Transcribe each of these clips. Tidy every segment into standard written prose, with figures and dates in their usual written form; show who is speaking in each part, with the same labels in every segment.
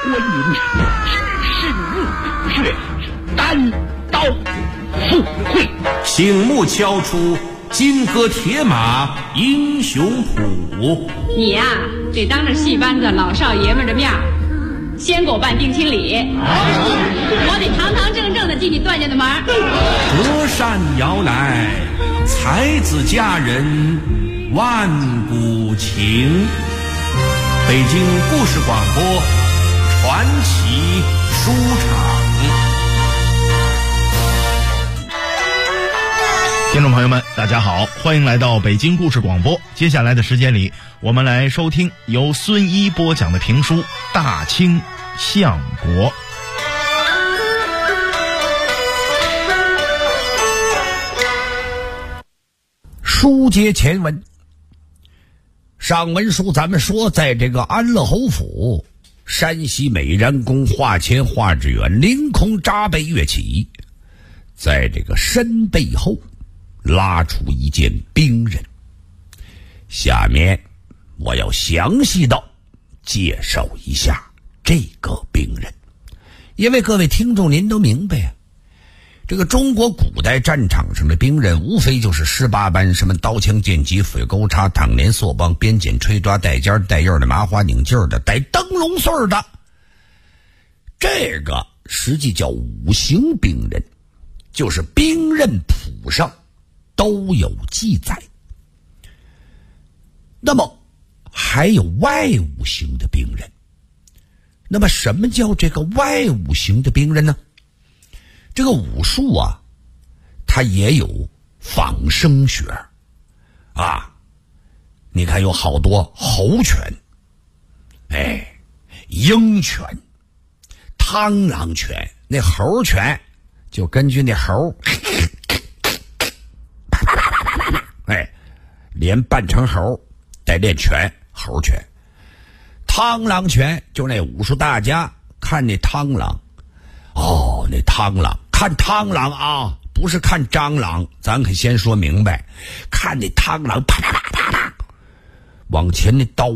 Speaker 1: 观音，只是墓穴，单刀赴会。
Speaker 2: 醒目敲出金戈铁马英雄谱。
Speaker 3: 你呀，得当着戏班子老少爷们的面先给我办定亲礼，我得堂堂正正的进你段家的门。
Speaker 2: 隔山遥来，才子佳人万古情。北京故事广播传奇书场。
Speaker 4: 听众朋友们，大家好，欢迎来到北京故事广播。接下来的时间里，我们来收听由孙一播讲的评书《大清相国》。
Speaker 1: 书接前文，上文书咱们说，在这个安乐侯府，山西美髯公华谦华志远凌空扎背跃起，在这个身背后拉出一件兵刃。下面我要详细的介绍一下这个兵刃，因为各位听众您都明白啊，这个中国古代战场上的兵刃无非就是18般什么刀枪剑戟斧钩叉躺连索棒鞭锏吹抓带尖带刃的麻花拧劲的带灯笼穗的，这个实际叫五行兵刃，就是兵刃谱上都有记载。那么还有外五行的兵刃。那么什么叫这个外五行的兵刃呢？这个武术啊，它也有仿生学啊。你看有好多猴拳，鹰拳、螳螂拳，那猴拳就根据那猴连扮成猴带练拳，猴拳。螳螂拳就那武术大家看那螳螂，那螳螂看螳螂啊，不是看蟑螂，咱可先说明白，看那螳螂啪啪啪啪啪往前那刀，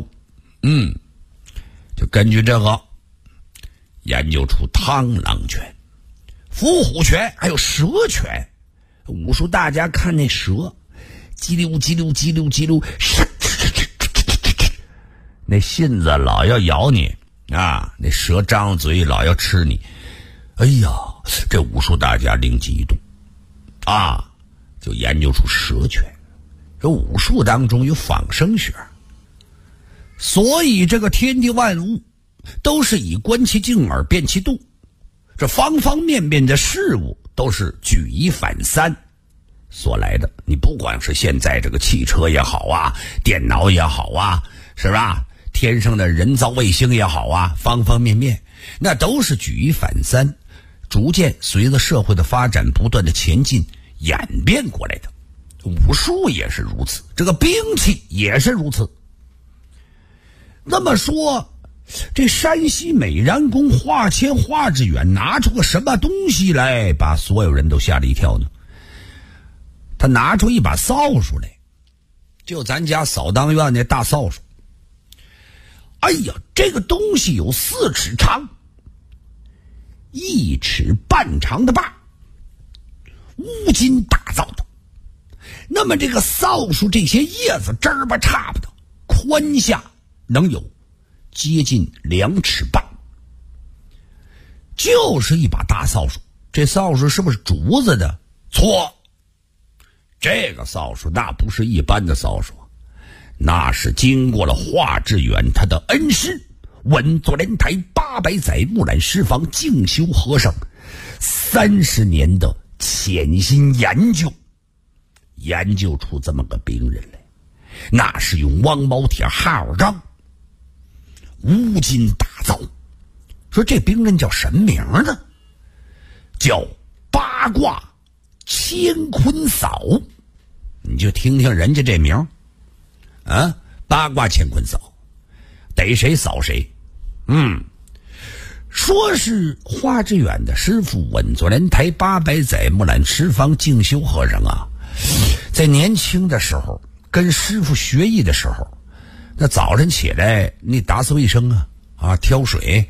Speaker 1: 就根据这个研究出螳螂拳、伏虎拳还有蛇拳。武术大家看那蛇叽溜叽溜叽溜叽溜，那信子老要咬你啊，那蛇张嘴老要吃你。哎呀，这武术大家灵机一动啊，就研究出蛇拳。这武术当中有仿生学，所以这个天地万物都是以观其静而辨其度，这方方面面的事物都是举一反三所来的。你不管是现在这个汽车也好啊，电脑也好啊，是吧？天上的人造卫星也好啊，方方面面那都是举一反三，逐渐随着社会的发展不断的前进演变过来的。武术也是如此，这个兵器也是如此。那么说，这山西美髯公华谦华志远拿出个什么东西来把所有人都吓了一跳呢？他拿出一把扫帚来，就咱家扫当院那大扫帚。哎呀，这个东西有4尺长，1尺半长的把，乌金打造的。那么这个扫帚这些叶子枝儿吧差不多，宽下能有接近2尺半，就是一把大扫帚。这扫帚是不是竹子的？错，这个扫帚那不是一般的扫帚，那是经过了华志远他的恩师稳坐莲台800载木兰师房静修和尚30年的潜心研究，研究出这么个兵刃来。那是用汪毛铁哈钢乌金打造。说这兵刃叫什么名呢？叫八卦乾坤扫。你就听听人家这名啊，八卦乾坤扫，逮谁扫谁。说是华志远的师傅稳坐莲台800载木兰师房静修和尚啊，在年轻的时候跟师傅学艺的时候，那早晨起来你打扫卫生啊，挑水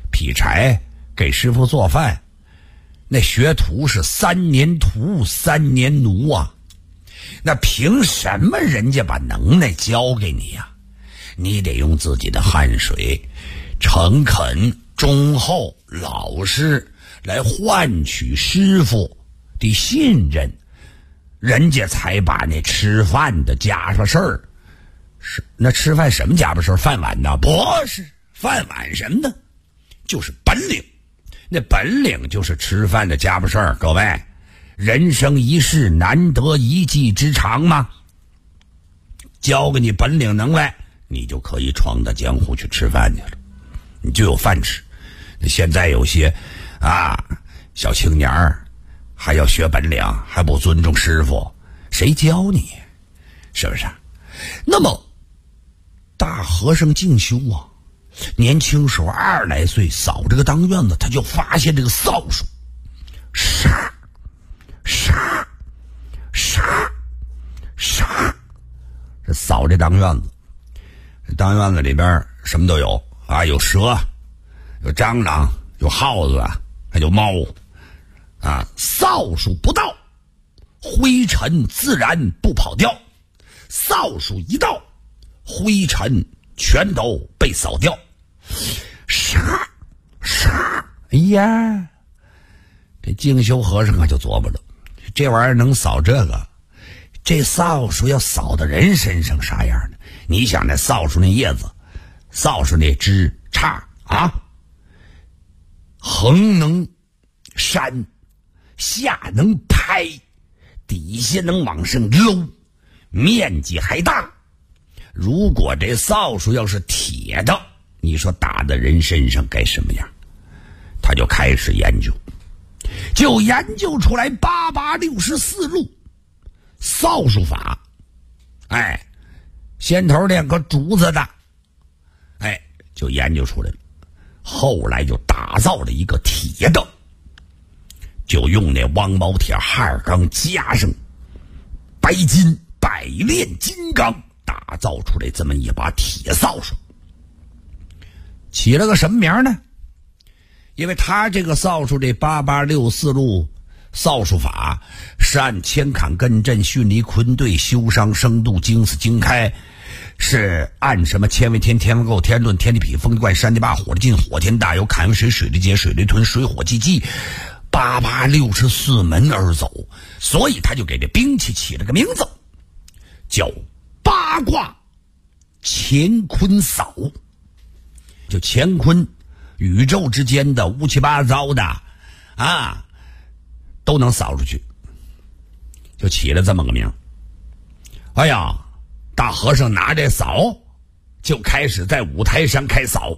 Speaker 1: 劈柴，给师傅做饭。那学徒是3年徒3年奴啊，那凭什么人家把能耐交给你呀？你得用自己的汗水，诚恳、忠厚、老实来换取师傅的信任，人家才把那吃饭的家伙事儿，是那吃饭什么家伙事儿？饭碗呢？不是饭碗什么的，就是本领。那本领就是吃饭的家伙事儿。各位，人生一世，难得一技之长嘛。教给你本领能耐，你就可以闯到江湖去吃饭去了，你就有饭吃。现在有些小青年儿还要学本领，还不尊重师傅，谁教你？是不是？那么大和尚静修啊，年轻时候20来岁，扫这个当院子，他就发现这个扫帚，沙沙沙沙，这扫这当院子。当院子里边什么都有啊，有蛇，有蟑螂，有耗子，还有猫啊。扫帚不到，灰尘自然不跑掉；扫帚一到，灰尘全都被扫掉。沙沙，哎呀，这静修和尚就琢磨了，这玩意儿能扫这个，这扫帚要扫到人身上啥样呢？你想那扫帚那叶子，扫帚那枝杈啊，横能扇，下能拍，底下能往上搂，面积还大。如果这扫帚要是铁的，你说打在人身上该什么样？他就开始研究，就研究出来8864路扫帚法。先头练个竹子的，就研究出来了。后来就打造了一个铁的，就用那王毛铁汉钢加上白金百炼金刚，打造出来这么一把铁扫帚。起了个什么名呢？因为他这个扫帚这8864路扫帚法是按乾坎艮震巽离坤兑修商生度经死经开，是按什么乾为天，天为构，天论，天地痞，风地贯，山地霸，火地进，火天大有，坎为水，水地劫，水地屯，水火既济，8864门而走。所以他就给这兵器起了个名字，叫八卦乾坤扫。就乾坤宇宙之间的乌七八糟的都能扫出去，就起了这么个名。哎呀，大和尚拿这扫就开始在舞台上开扫，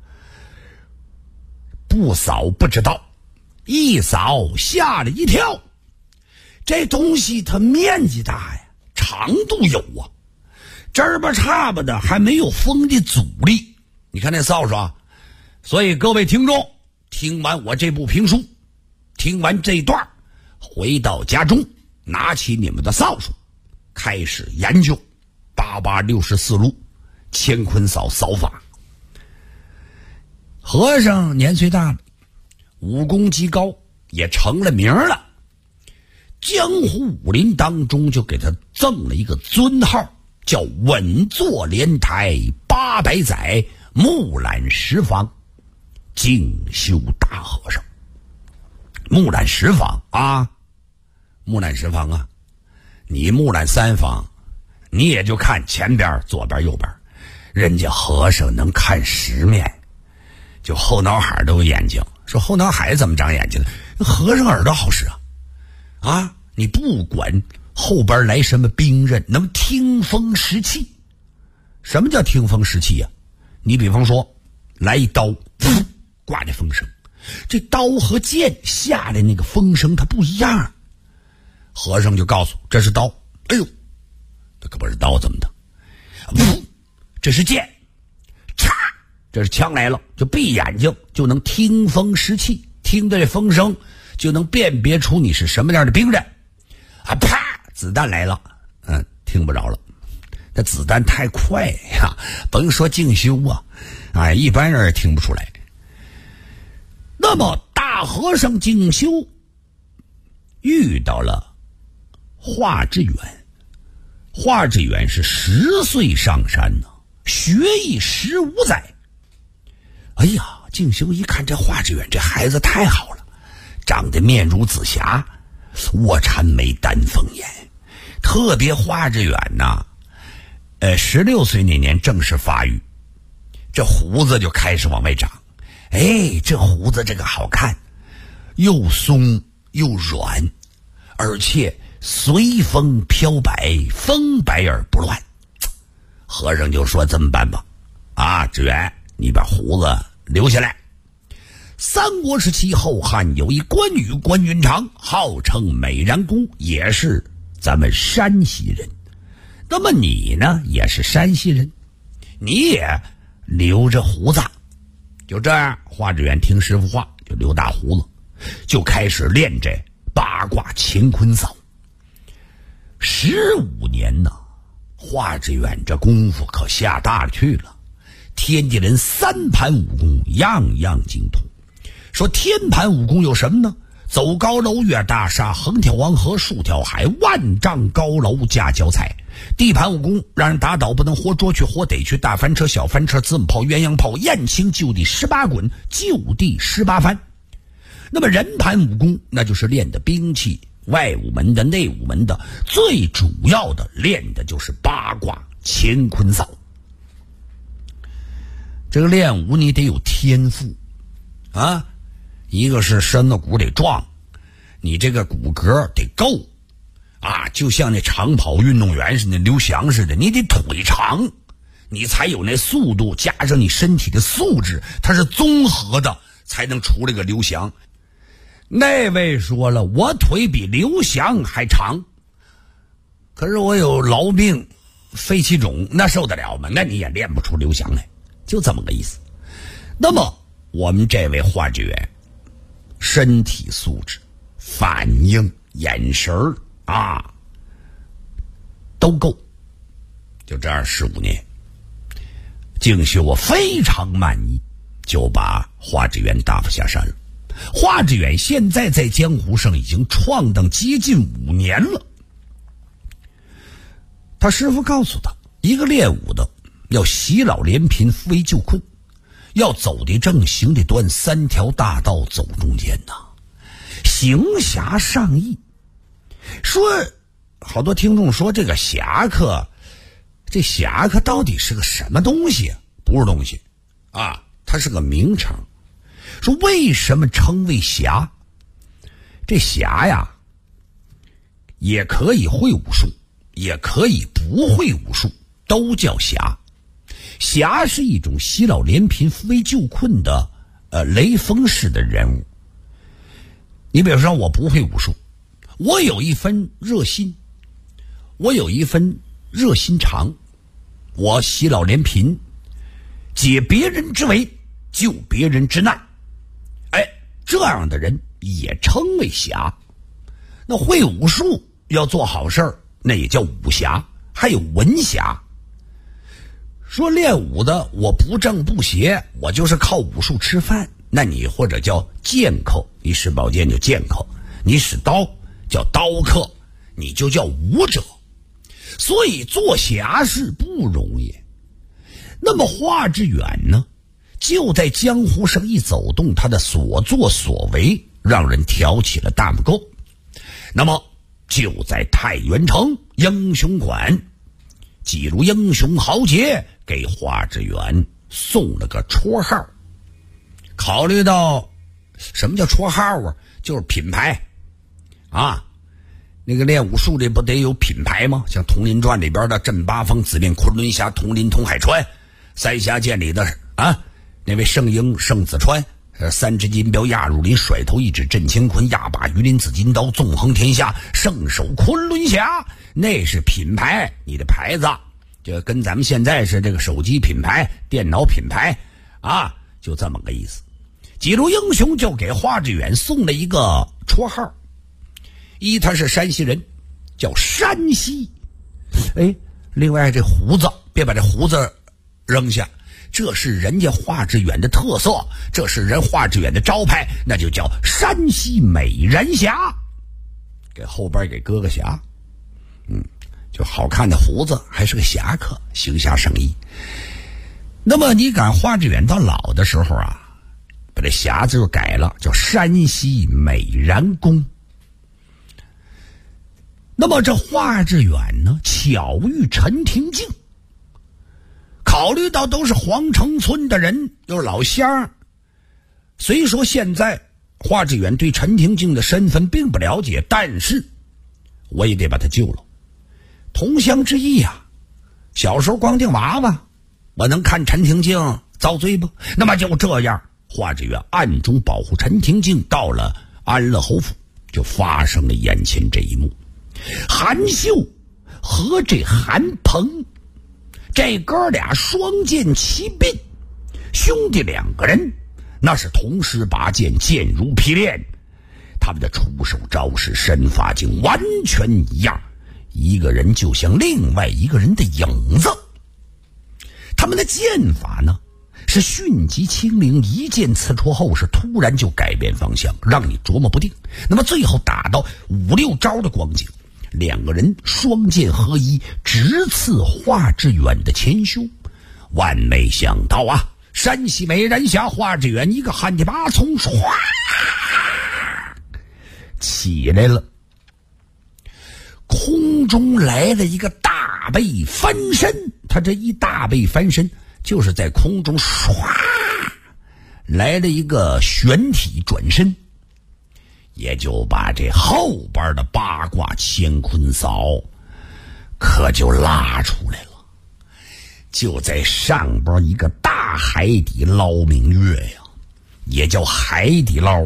Speaker 1: 不扫不知道，一扫吓了一跳。这东西它面积大呀，长度有啊，这儿吧差吧的，还没有风的阻力。你看那扫帚啊，所以各位听众，听完我这部评书，听完这段，回到家中，拿起你们的扫帚，开始研究8864路乾坤扫扫法。和尚年岁大了，武功极高，也成了名了。江湖武林当中就给他赠了一个尊号，叫稳坐莲台800载，木兰十方静修大和尚。木兰十方啊，木兰十方啊，你木兰三方，你也就看前边、左边、右边，人家和尚能看10面，就后脑海都有眼睛。说后脑海怎么长眼睛呢？和尚耳朵好使啊！你不管后边来什么兵刃，能听风识气。什么叫听风识气呀？你比方说来一刀，挂这风声，这刀和剑下来那个风声它不一样。和尚就告诉这是刀，哎呦，这可不是刀，怎么的？这是剑，嚓，这是枪来了，就闭眼睛就能听风识气，听到这风声就能辨别出你是什么样的兵刃。啪，子弹来了，听不着了。这子弹太快呀，甭说静修啊，一般人也听不出来。 那么大和尚静修遇到了华志远。华志远是10岁上山呢，学艺15载。哎呀，静修一看这华志远这孩子太好了，长得面如紫霞，卧蚕眉，丹凤眼。特别华志远呐，16岁那年正式发育，这胡子就开始往外长。哎，这胡子这个好看，又松又软，而且随风飘摆，风摆而不乱。和尚就说这么办吧，志远，你把胡子留下来。三国时期后汉有一关羽关云长，号称美髯公，也是咱们山西人。那么你呢，也是山西人，你也留着胡子。就这样，华志远听师傅话，就留大胡子，就开始练这八卦乾坤扫。15年呢，华志远这功夫可下大了去了。天地人3盘武功样样精通。说天盘武功有什么呢？走高楼，越大厦，横挑王河，竖挑海，万丈高楼架脚踩。地盘武功让人打倒不能活捉去活逮去，大翻车小翻车，子母炮鸳鸯炮，燕青就地18滚，就地18翻。那么人盘武功那就是练的兵器，外武门的内武门的，最主要的练的就是八卦乾坤扫。这个练武你得有天赋啊，一个是身子骨得壮，你这个骨骼得够啊，就像那长跑运动员似的，刘翔似的，你得腿长，你才有那速度，加上你身体的素质，它是综合的，才能出来个刘翔。那位说了，我腿比刘翔还长，可是我有痨病肺气肿，那受得了吗？那你也练不出刘翔来，就这么个意思。那么我们这位华志远身体素质、反应、眼神都够。就这样15年，静修我非常满意，就把华志远打发下山了。华志远现在在江湖上已经闯荡接近5年了。他师父告诉他，一个练武的要喜老怜贫，扶危救困，要走得正，行得端，3条大道走中间呐，行侠仗义。说好多听众说这个侠客，这侠客到底是个什么东西？不是东西啊，它是个名称。说为什么称为侠？这侠呀，也可以会武术，也可以不会武术，都叫侠。侠是一种喜老怜贫、扶危救困的雷锋式的人物。你比如说，我不会武术，我有一份热心，我有一份热心肠，我喜老怜贫，解别人之围，救别人之难。这样的人也称为侠。那会武术要做好事儿，那也叫武侠，还有文侠。说练武的我不正不邪，我就是靠武术吃饭，那你或者叫剑客，你使宝剑就剑客，你使刀叫刀客，你就叫武者。所以做侠是不容易。那么华志远呢，就在江湖上一走动，他的所作所为让人挑起了大拇哥。那么就在太原城英雄馆记录英雄豪杰，给华志远送了个绰号。考虑到什么叫绰号啊？就是品牌啊。那个练武术的不得有品牌吗？像《铜林传》里边的镇八方、紫面昆仑侠、铜林铜海川，三峡剑里的那位圣婴圣子川，3只金镖压入林，甩头一指震乾坤，压把鱼鳞紫金刀，纵横天下，圣手昆仑侠，那是品牌，你的牌子就跟咱们现在是这个手机品牌、电脑品牌就这么个意思。记录英雄就给华志远送了一个绰号，一他是山西人，叫山西。另外这胡子别把这胡子扔下， 这是人家华致远的特色，这是人华致远的招牌，那就叫山西美人侠。给后边给搁个侠，就好看的胡子，还是个侠客，行侠胜义。那么你赶华致远到老的时候啊，把这侠字就改了，叫山西美髯公。那么这华致远呢，巧遇陈廷敬，考虑到都是皇城村的人，又是老乡，虽说现在华致远对陈廷敬的身份并不了解，但是我也得把他救了。同乡之义啊，小时候光腚娃娃，我能看陈廷敬遭罪不？那么就这样，华致远暗中保护陈廷敬，到了安乐侯府，就发生了眼前这一幕。韩秀和这韩鹏，这哥俩双剑齐并，兄弟两个人那是同时拔剑，剑如劈炼，他们的出手招式身法竟完全一样，一个人就像另外一个人的影子。他们的剑法呢是迅疾轻灵，一剑刺出后是突然就改变方向，让你琢磨不定。那么最后打到5、6招的光景，两个人双剑合一，直刺华致远的前胸。万没想到啊，山西美人侠华致远一个旱地拔葱，唰起来了，空中来了一个大背翻身。他这一大背翻身，就是在空中唰来了一个旋体转身，也就把这后边的八卦乾坤嫂可就拉出来了。就在上边一个大海底捞明月呀，也叫海底捞。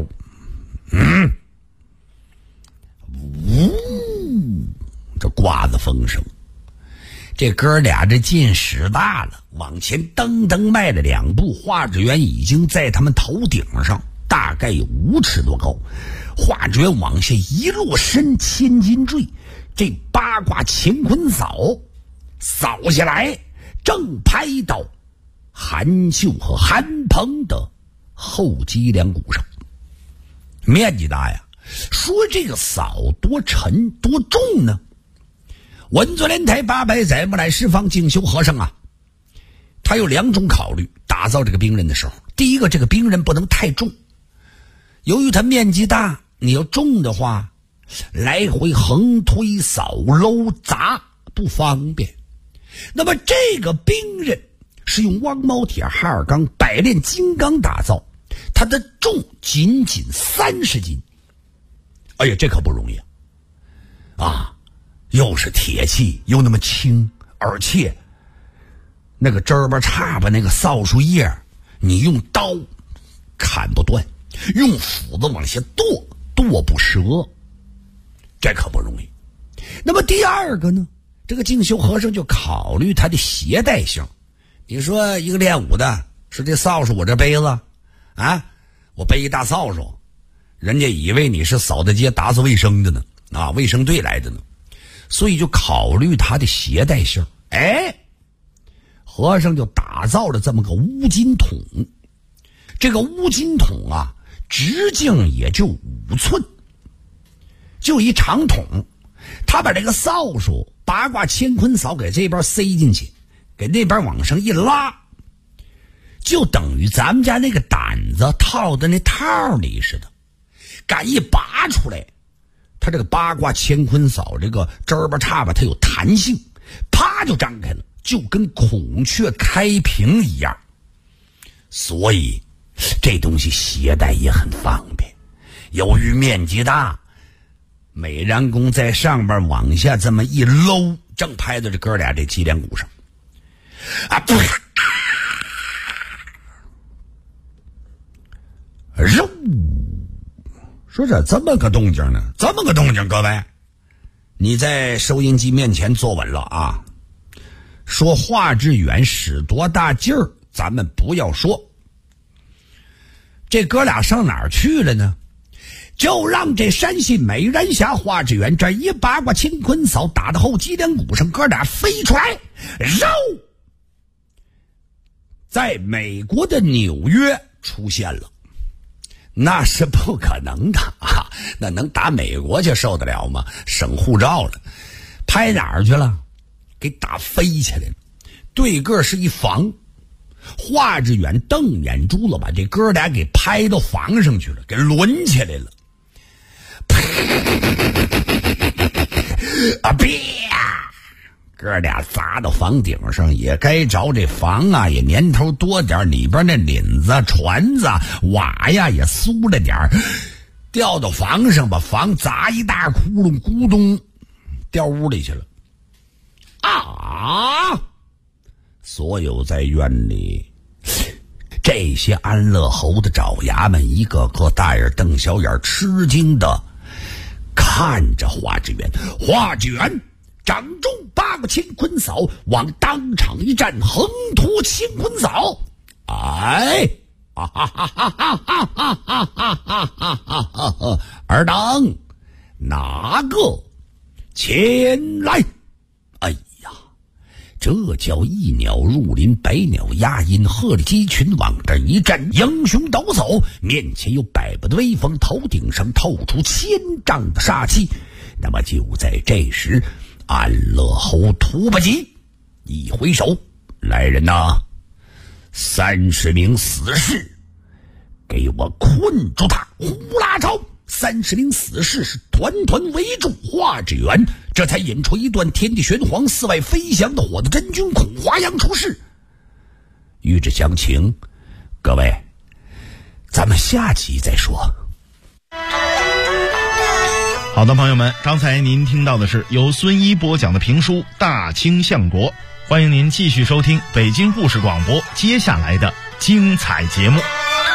Speaker 1: 这刮子风声，这哥俩这劲使大了，往前噔噔迈了2步，华致远已经在他们头顶上，大概有5尺多高。华致远往下一落身，千斤坠，这八卦乾坤扫下来，正拍到韩秀和韩鹏的后脊梁骨上。面积大呀，说这个扫多沉多重呢？文作莲台800载，木来释放静修和尚啊，他有2种考虑，打造这个兵刃的时候。第一个，这个兵刃不能太重，由于它面积大，你要重的话，来回横推扫搂砸不方便。那么这个兵刃是用汪毛铁哈尔钢百炼金刚打造，它的重仅仅30斤。哎呀，这可不容易啊！又是铁器，又那么轻，而且那个枝巴叉巴那个扫帚叶，你用刀砍不断，用斧子往下剁不折，这可不容易。那么第二个呢，这个静修和尚就考虑它的携带性。你说一个练武的，是这扫帚我这背子啊，我背一大扫帚，人家以为你是扫大街打扫卫生的呢，啊，卫生队来的呢，所以就考虑它的携带性。和尚就打造了这么个乌金桶。这个乌金桶啊，直径也就5寸，就一长筒。他把这个扫帚八卦乾坤扫给这边塞进去，给那边往上一拉，就等于咱们家那个胆子套在那套里似的。敢一拔出来，它这个八卦乾坤扫这个枝巴叉巴它有弹性，啪就张开了，就跟孔雀开屏一样。所以这东西携带也很方便。由于面积大，美髯公在上边往下这么一搂，正拍到这哥俩这脊梁骨上啊！肉，说这么个动静呢？这么个动静，各位，你在收音机面前坐稳了啊！说华致远使多大劲儿，咱们不要说。这哥俩上哪儿去了呢？就让这山西美人侠华致远这一八卦乾坤扫打到后脊梁骨上，哥俩飞出来，肉在美国的纽约出现了。那是不可能的啊！那能打美国去受得了吗？省护照了，拍哪儿去了？给打飞起来了。对个是一房，华志远瞪眼珠子把这哥俩给拍到房上去了，给抡起来了。啊别！哥俩砸到房顶上，也该着这房啊，也年头多点，里边那檩子、船子、瓦呀也酥了点，掉到房上，把房砸一大窟窿，咕咚掉屋里去了。啊！所有在院里这些安乐侯的爪牙们，一个个大眼瞪小眼，吃惊的看着华志远。华志远掌中8个乾坤扫，往当场一站，横拖乾坤扫。哎，哈哈哈哈哈哈哈哈哈哈哈！尔等哪个前来？哎呀，这叫一鸟入林，百鸟压阴，鹤立鸡群往这一站，英雄抖擞，面前有百步的威风，头顶上透出1000丈的杀气。那么就在这时，安乐侯突不及，一挥手，来人呐，30名死士，给我困住他！呼啦朝，30名死士是团团围住华志远，这才引出一段天地玄黄、四外飞翔的火的真君孔华阳出世。欲知详情，各位，咱们下集再说。
Speaker 4: 好的，朋友们，刚才您听到的是由孙一播讲的评书《大清相国》，欢迎您继续收听北京故事广播接下来的精彩节目。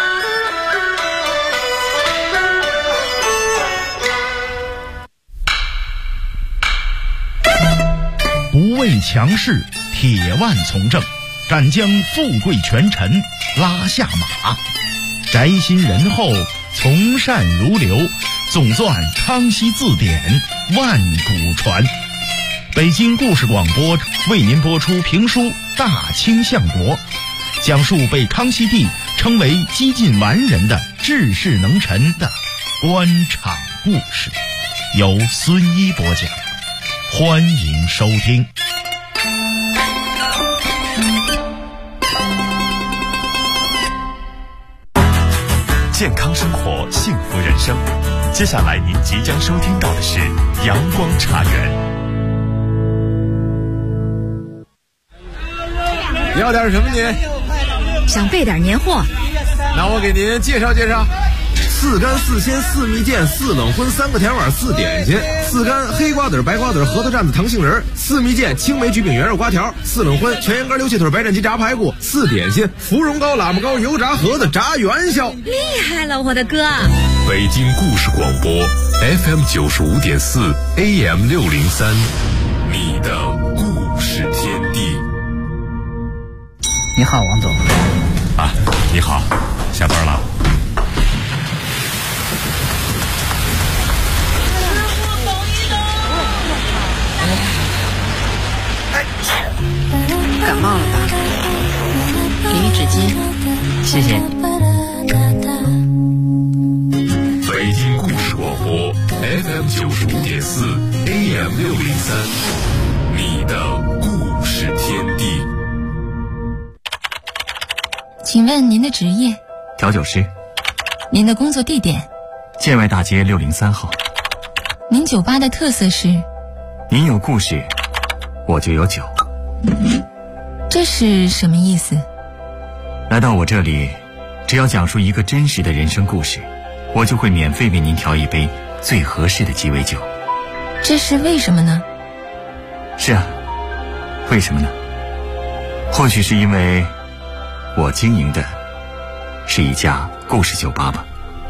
Speaker 4: 不畏强势，铁腕从政，敢将富贵权臣拉下马，宅心仁厚，从善如流，总算康熙字典万古传。北京故事广播为您播出评书《大清相国》，讲述被康熙帝称为几近完人的治世能臣的官场故事，由孙一播讲，欢迎收听。
Speaker 5: 健康生活，幸福人生。接下来您即将收听到的是阳光茶园。
Speaker 6: 要点什么您？
Speaker 7: 想备点年货。
Speaker 6: 那我给您介绍介绍。4干4鲜4蜜饯4冷荤3个甜碗4点心，4干黑瓜子白瓜子核桃蘸子糖杏仁，4蜜饯青梅橘饼圆肉瓜条，4冷荤全羊肝溜气腿白斩鸡炸排骨，4点心芙蓉糕喇嘛糕油炸盒子炸元宵。
Speaker 7: 厉害了，我的哥！
Speaker 5: 北京故事广播 FM 95.4 AM 603，你的故事天地。
Speaker 8: 你好，王总。
Speaker 5: 啊，你好，下班了。
Speaker 7: 感冒了吧？给你纸巾，
Speaker 8: 谢谢。
Speaker 5: 北京故事广播 FM 95.4 AM 603，你的故事天地。
Speaker 9: 请问您的职业？
Speaker 8: 调酒师。
Speaker 9: 您的工作地点？
Speaker 8: 建外大街603号。
Speaker 9: 您酒吧的特色是？
Speaker 8: 您有故事，我就有酒。
Speaker 9: 这是什么意思？
Speaker 8: 来到我这里，只要讲述一个真实的人生故事，我就会免费为您调一杯最合适的鸡尾酒。
Speaker 9: 这是为什么呢？
Speaker 8: 是啊，为什么呢？或许是因为我经营的是一家故事酒吧吧。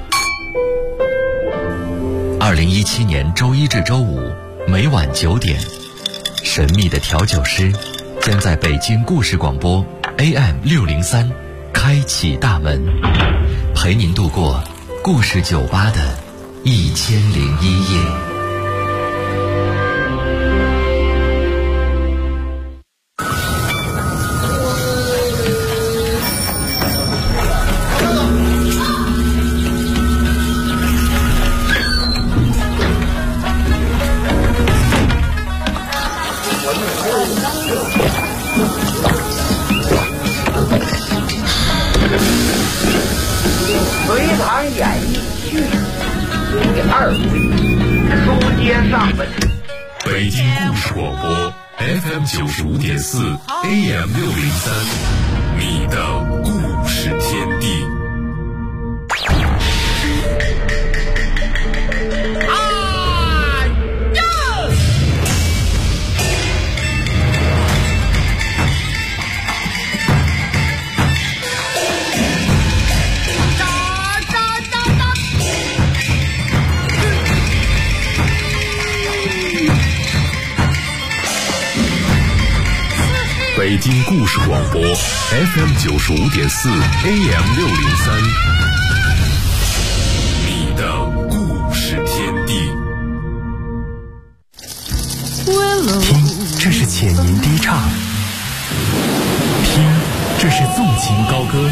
Speaker 10: 2017年周一至周五每晚9点，神秘的调酒师将在北京故事广播 AM 603开启大门，陪您度过故事酒吧的1001夜。
Speaker 5: 京故事广播 FM 95.4 AM 603，你的故事天地。北京故事广播 FM 95.4 AM 603，你的故事天地。
Speaker 11: 听，这是浅吟低唱；听，这是纵情高歌；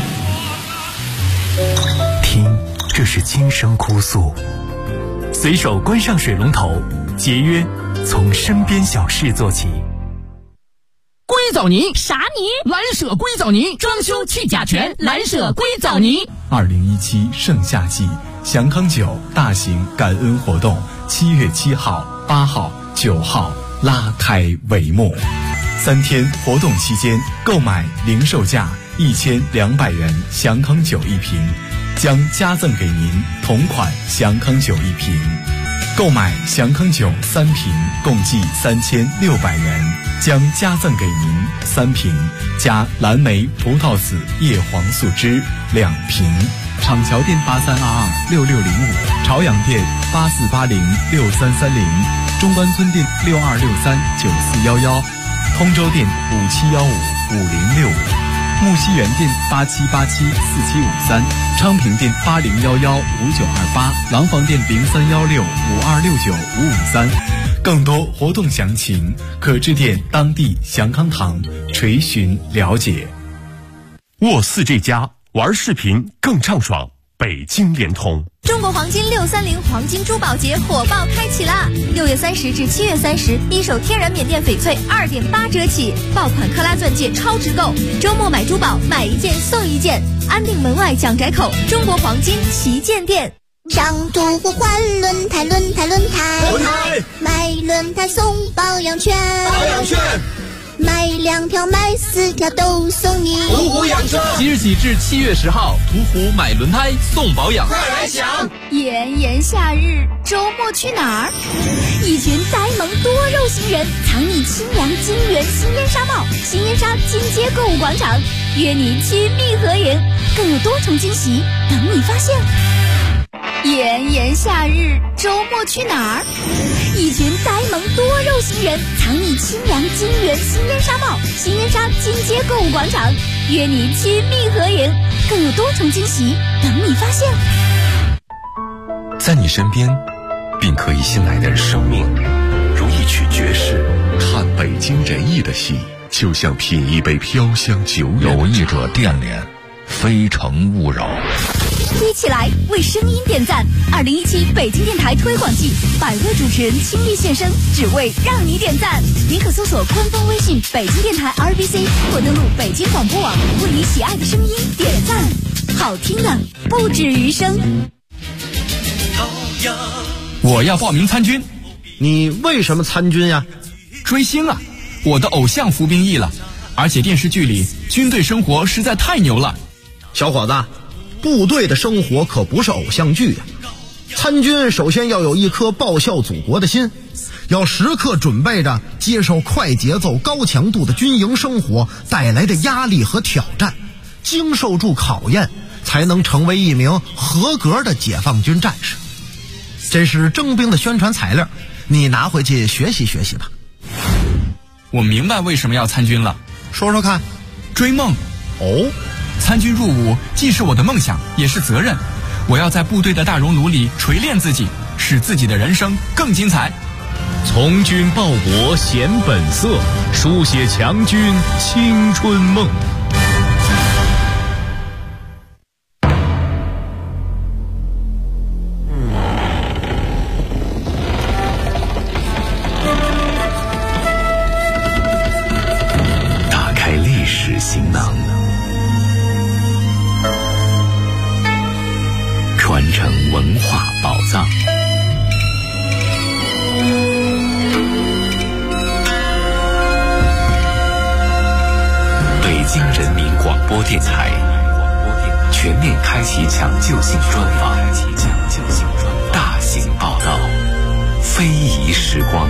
Speaker 11: 听，这是轻声哭诉。随手关上水龙头，节约从身边小事做起。
Speaker 12: 硅藻泥
Speaker 13: 啥泥？
Speaker 12: 蓝舍硅藻泥，装修去甲醛，蓝舍硅藻泥。
Speaker 11: 2017盛夏季祥康酒大型感恩活动7月7号、8号、9号拉开帷幕。3天活动期间，购买零售价1200元祥康酒1瓶，将加赠给您同款祥康酒1瓶。购买祥康酒3瓶，共计3600元，将加赠给您3瓶加蓝莓葡萄籽叶黄素汁2瓶。厂桥店83226605，朝阳店84806330，中关村店62639411，通州店57155065，木樨园店87874753，昌平店80115928，廊坊店031652695553。更多活动详情可致电当地祥康堂垂询了解。
Speaker 14: 沃4G+玩视频更畅爽，北京联通。
Speaker 15: 中国黄金630黄金珠宝节火爆开启啦！6月30至7月30，一手天然缅甸翡翠2.8折起，爆款克拉钻戒超值购，周末买珠宝买1件送1件，安定门外蒋宅口中国黄金旗舰店。
Speaker 16: 上图互换轮胎，买轮胎送保养券，买2条买4条都送你。
Speaker 17: 途虎养车，即日起至7月10号，途虎买轮胎送保养，
Speaker 16: 快来抢！
Speaker 15: 炎炎夏日，周末去哪儿？一群呆萌多肉型人藏你清凉金源新烟纱帽，新烟纱金街购物广场，约你去蜜合营，更有多重惊喜等你发现。炎炎夏日，周末去哪儿？一群呆萌多肉型人藏你清凉金源新烟纱帽，新烟纱金街购物广场，约你去蜜合营，更有多重惊喜等你发现。
Speaker 10: 在你身边，并可以信赖的生命，如一曲爵士。
Speaker 5: 看北京人艺的戏，就像品一杯飘香久远。
Speaker 1: 有意者电联，非诚勿扰。
Speaker 15: 一起来为声音点赞！2017北京电台推广季，100位主持人倾力现身，只为让你点赞。您可搜索官方微信北京电台 RBC， 或登录北京广播网，为你喜爱的声音点赞。好听的不止余生。
Speaker 17: 我要报名参军。
Speaker 6: 你为什么参军呀？
Speaker 17: 追星啊！我的偶像服兵役了，而且电视剧里军队生活实在太牛了。
Speaker 6: 小伙子，部队的生活可不是偶像剧呀。参军首先要有一颗报效祖国的心，要时刻准备着接受快节奏高强度的军营生活带来的压力和挑战，经受住考验，才能成为一名合格的解放军战士。这是征兵的宣传材料，你拿回去学习学习吧。
Speaker 17: 我明白为什么要参军了，
Speaker 6: 说说看。
Speaker 17: 追梦。
Speaker 6: 哦，
Speaker 17: 参军入伍既是我的梦想，也是责任。我要在部队的大熔炉里锤炼自己，使自己的人生更精彩。
Speaker 18: 从军报国显本色，书写强军青春梦。
Speaker 10: 打开历史行囊，传承文化宝藏。
Speaker 8: 京人民广播电台全面开启抢救性专访，大型报道，非遗时光。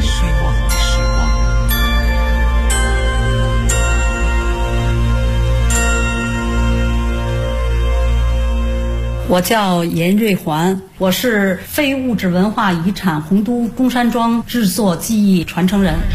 Speaker 13: 我叫严瑞环，我是非物质文化遗产洪都中山装制作技艺传承人。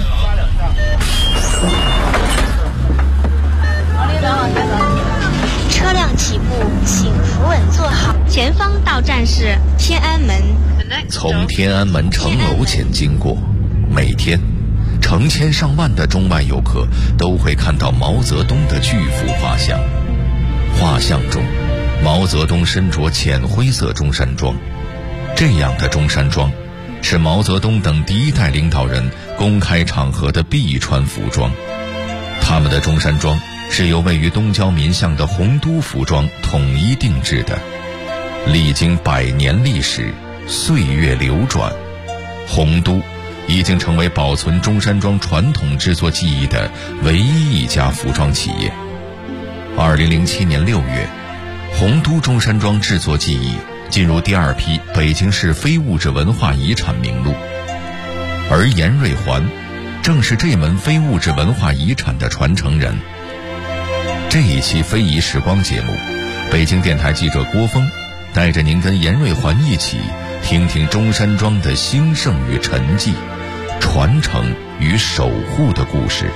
Speaker 19: 车辆起步，请扶稳坐好。前方到站是天安门。
Speaker 10: 从天安门城楼前经过，每天成千上万的中外游客都会看到毛泽东的巨幅画像。画像中，毛泽东身着浅灰色中山装，这样的中山装是毛泽东等第一代领导人公开场合的必穿服装。他们的中山装是由位于东郊民巷的洪都服装统一定制的，历经100年历史，岁月流转，洪都已经成为保存中山装传统制作技艺的唯一一家服装企业。2007年6月，洪都中山装制作技艺进入第2批北京市非物质文化遗产名录，而严瑞环正是这门非物质文化遗产的传承人。这一期非遗时光节目，北京电台记者郭峰带着您跟严瑞环一起听听中山装的兴盛与沉寂，传承与守护的故事。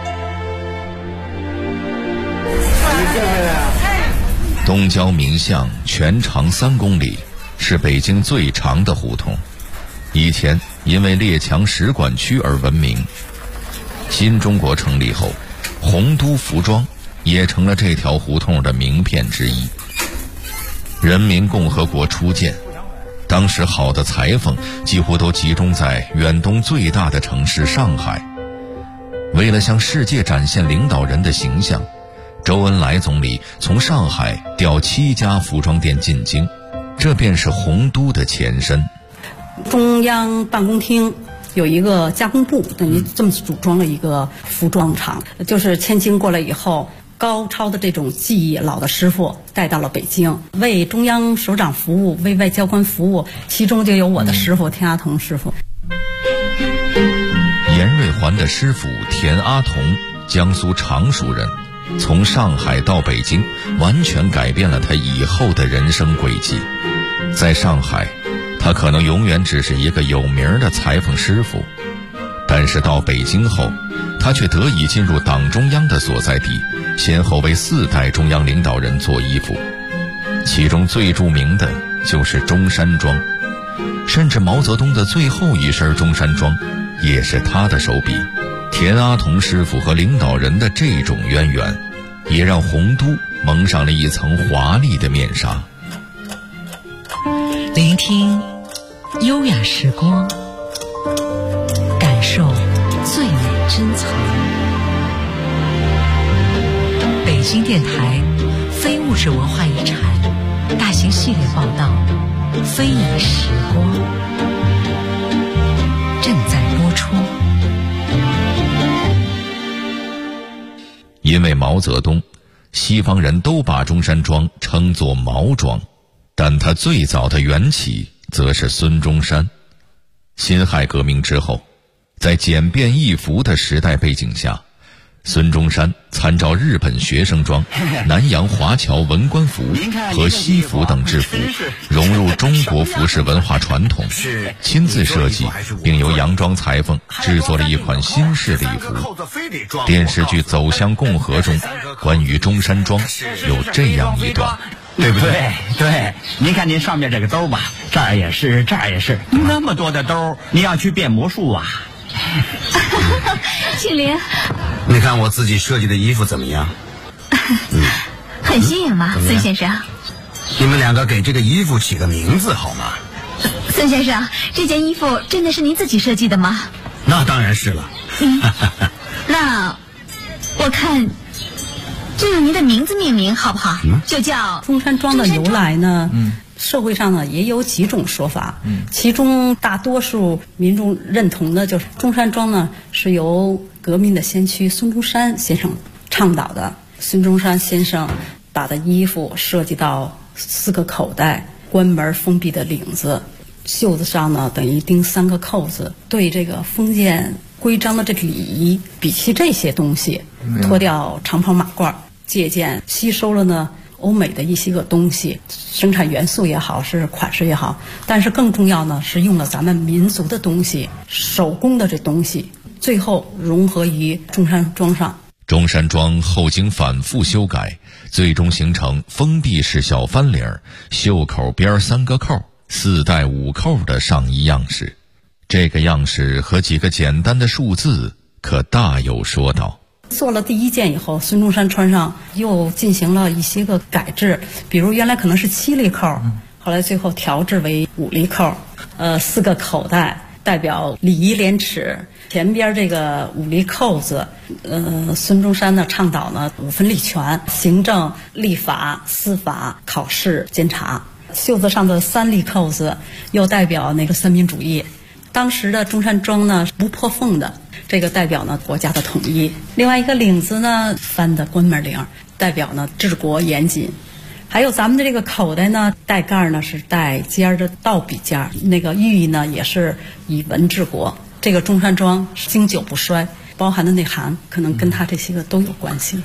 Speaker 10: 东郊民巷全长3公里，是北京最长的胡同，以前因为列强使馆区而闻名。新中国成立后，洪都服装也成了这条胡同的名片之一。人民共和国初建，当时好的裁缝几乎都集中在远东最大的城市上海。为了向世界展现领导人的形象，周恩来总理从上海调7家服装店进京，这便是洪都的前身。
Speaker 13: 中央办公厅有一个加工部，等于这么组装了一个服装厂，就是迁京过来以后，高超的这种技艺，老的师傅带到了北京，为中央首长服务，为外交官服务，其中就有我的师傅田阿童师傅。
Speaker 10: 严瑞环的师傅田阿童，江苏常熟人，从上海到北京，完全改变了他以后的人生轨迹。在上海，他可能永远只是一个有名的裁缝师傅，但是到北京后，他却得以进入党中央的所在地，先后为4代中央领导人做衣服，其中最著名的就是中山装，甚至毛泽东的最后一身中山装也是他的手笔。田阿童师傅和领导人的这种渊源，也让洪都蒙上了一层华丽的面纱。
Speaker 9: 聆听优雅时光，感受最美珍藏。北京电台非物质文化遗产大型系列报道《非遗时光》正在播出。
Speaker 10: 因为毛泽东，西方人都把中山装称作毛装，但它最早的缘起则是孙中山。辛亥革命之后，在简便易服的时代背景下，孙中山参照日本学生装、南洋华侨文官服和西服等制服，融入中国服饰文化传统，亲自设计并由洋装裁缝制作了一款新式礼服。电视剧《走向共和》中关于中山装有这样一段，
Speaker 20: 对不对？对，您看您上面这个兜吧，这儿也是，这儿也是，那么多的兜，你要去变魔术啊？
Speaker 15: 庆林，
Speaker 21: 你看我自己设计的衣服怎么样？
Speaker 15: 很新颖嘛，孙先生。
Speaker 21: 你们2个给这个衣服起个名字好吗？
Speaker 15: 孙先生，这件衣服真的是您自己设计的吗？
Speaker 21: 那当然是了。
Speaker 15: 那我看就用您的名字命名好不好？就叫
Speaker 13: 中山装的由来呢，社会上呢也有几种说法，其中大多数民众认同的就是中山装呢是由革命的先驱孙中山先生倡导的， 孙中山先生把的衣服设计到4个口袋，关门封闭的领子，袖子上呢等于钉3个扣子，对这个封建规章的这个礼仪，比起这些东西，脱掉长袍马褂，借鉴吸收了呢欧美的一些个东西，生产元素也好，是款式也好，但是更重要呢是用了咱们民族的东西，手工的这东西，最后融合于中山装上。
Speaker 10: 中山装后经反复修改，最终形成封闭式小翻领，袖口边3个扣，4带5扣的上衣样式。这个样式和几个简单的数字可大有说道。
Speaker 13: 做了第1件以后，孙中山穿上又进行了一些个改制，比如原来可能是7粒扣，后来最后调制为5粒扣，4个口袋代表礼仪廉耻，前边这个5粒扣子，孙中山呢倡导呢5分立权，行政、立法、司法、考试、监察。袖子上的3粒扣子又代表那个三民主义。当时的中山装呢不破缝的，这个代表呢国家的统一。另外一个领子呢翻的关门领，代表呢治国严谨。还有咱们的这个口袋呢，带盖呢是带尖的倒笔尖，那个寓意呢也是以文治国。这个中山装经久不衰，包含的内涵可能跟它这些个都有关系。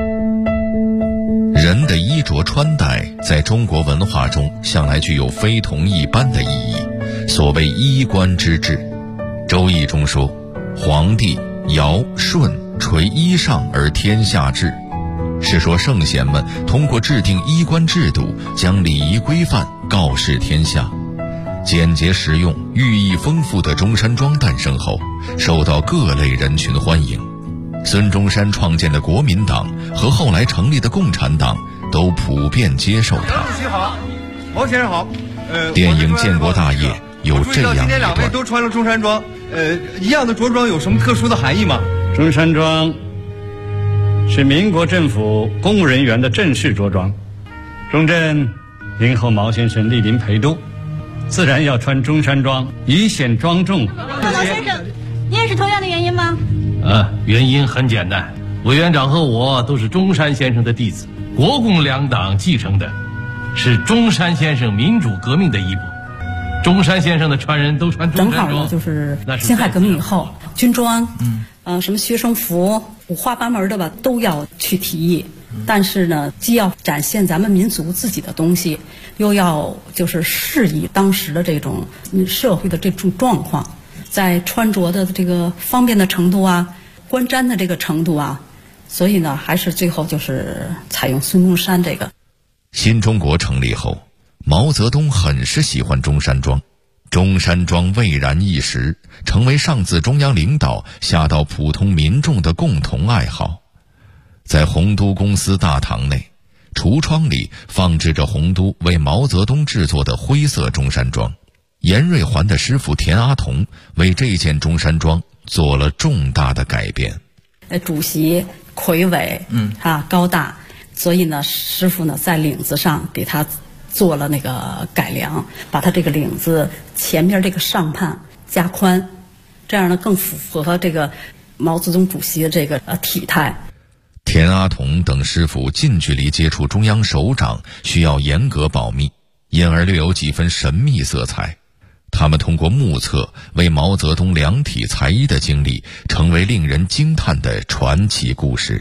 Speaker 10: 人的衣着穿戴在中国文化中向来具有非同一般的意义，所谓衣冠之制。周易中说，皇帝尧舜垂衣上而天下治，是说圣贤们通过制定衣冠制度，将礼仪规范告示天下。简洁实用、寓意丰富的中山装诞生后，受到各类人群欢迎。孙中山创建的国民党和后来成立的共产党都普遍接受他。
Speaker 3: 主席好，毛先生好。
Speaker 10: 电影《建国大业》有这样一段：
Speaker 3: 今天2位都穿了中山装，一样的着装有什么特殊的含义吗？
Speaker 22: 中山装是民国政府公务人员的正式着装。中正迎候毛先生莅临陪都，自然要穿中山装，以显庄重。
Speaker 23: 毛先生，你也是同样的原因吗？
Speaker 2: 原因很简单，委员长和我都是中山先生的弟子，国共两党继承的是中山先生民主革命的衣钵。中山先生的传人都穿中山装，
Speaker 13: 正好呢就是辛亥革命以后，军装，什么学生服五花八门的吧，都要去提议。但是呢，既要展现咱们民族自己的东西，又要就是适宜当时的这种社会的这种状况，在穿着的这个方便的程度啊，观瞻的这个程度啊，所以呢，还是最后就是采用孙中山这个。
Speaker 10: 新中国成立后，毛泽东很是喜欢中山装，中山装蔚然一时，成为上自中央领导下到普通民众的共同爱好。在洪都公司大堂内，橱窗里放置着洪都为毛泽东制作的灰色中山装。严瑞环的师傅田阿童为这件中山装做了重大的改变。
Speaker 13: 主席魁伟，高大，所以呢，师傅呢在领子上给他做了那个改良，把他这个领子前面这个上畔加宽，这样呢更符合这个毛泽东主席的这个体态。
Speaker 10: 田阿童等师傅近距离接触中央首长，需要严格保密，因而略有几分神秘色彩。他们通过目测为毛泽东量体裁衣的经历，成为令人惊叹的传奇故事。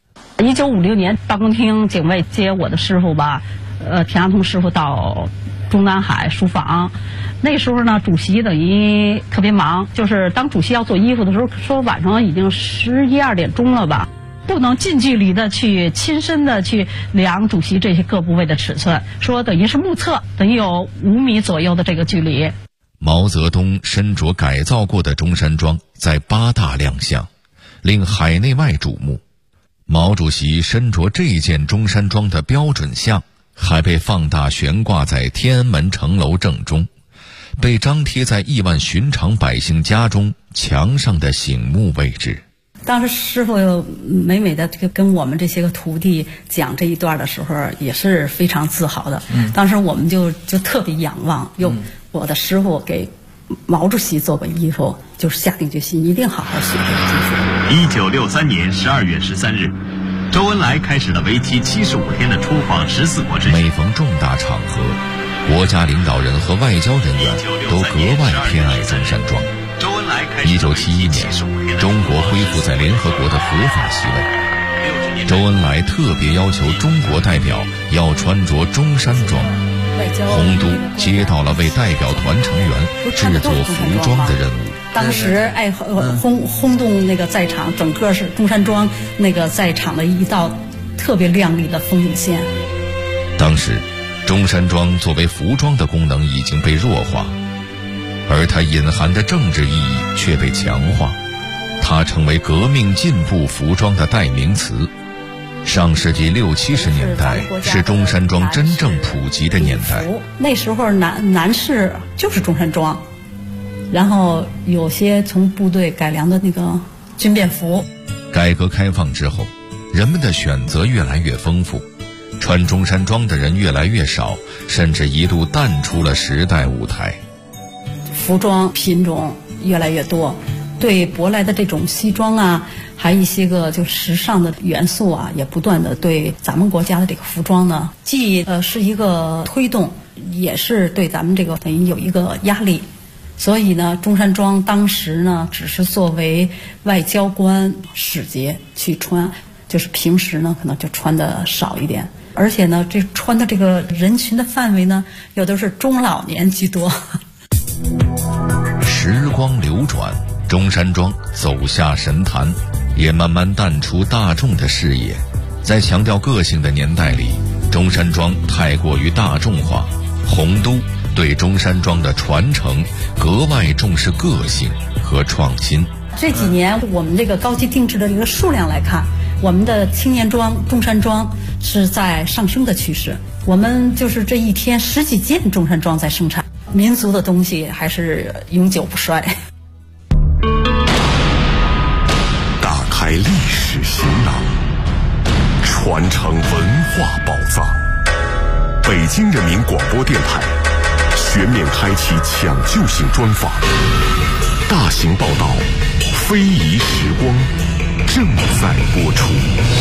Speaker 24: 1956年，大公厅警卫接我的师傅吧，田阿童师傅到中南海书房。那时候呢，主席等于特别忙，就是当主席要做衣服的时候，说晚上已经11、12点钟了吧。不能近距离的去亲身的去量主席这些各部位的尺寸，说等于是目测，等于有5米左右的这个距离。
Speaker 10: 毛泽东身着改造过的中山装在8大亮相，令海内外瞩目。毛主席身着这件中山装的标准像还被放大悬挂在天安门城楼正中，被张贴在亿万寻常百姓家中墙上的醒目位置。
Speaker 13: 当时师傅美美的跟我们这些个徒弟讲这一段的时候，也是非常自豪的。当时我们就特别仰望，我的师傅给毛主席做过衣服，就是下定决心一定好好学这个技术。
Speaker 25: 1963年12月13日，
Speaker 10: 周恩来开始了为期75天的出访14国之行。
Speaker 4: 每逢重大场合，国家领导人和外交人员都格外偏爱中山装。1971年，中国恢复在联合国的合法席位，周恩来特别要求中国代表要穿着中山装。洪都接到了为代表团成员制作服装的任务。
Speaker 13: 当时轰动那个在场，整个是中山装那个在场的一道特别亮丽的风景线。
Speaker 4: 当时中山装作为服装的功能已经被弱化，而它隐含的政治意义却被强化，它成为革命进步服装的代名词。上世纪60、70年代是中山装真正普及的年代。
Speaker 13: 那时候男士就是中山装，然后有些从部队改良的那个军便服。
Speaker 4: 改革开放之后，人们的选择越来越丰富，穿中山装的人越来越少，甚至一度淡出了时代舞台。
Speaker 13: 服装品种越来越多，对舶来的这种西装啊，还一些个就时尚的元素啊，也不断的对咱们国家的这个服装呢，既是一个推动，也是对咱们这个等于有一个压力。所以呢，中山装当时呢，只是作为外交官使节去穿，就是平时呢可能就穿的少一点，而且呢，这穿的这个人群的范围呢，有的是中老年居多。
Speaker 4: 时光流转，中山装走下神坛，也慢慢淡出大众的视野。在强调个性的年代里，中山装太过于大众化。洪都对中山装的传承格外重视个性和创新。
Speaker 13: 这几年我们这个高级定制的这个数量来看，我们的青年装、中山装是在上升的趋势。我们就是这一天10几件中山装在生产，民族的东西还是永久不衰。
Speaker 5: 打开历史行囊，传承文化宝藏。北京人民广播电台全面开启抢救性专访，大型报道，非遗时光正在播出。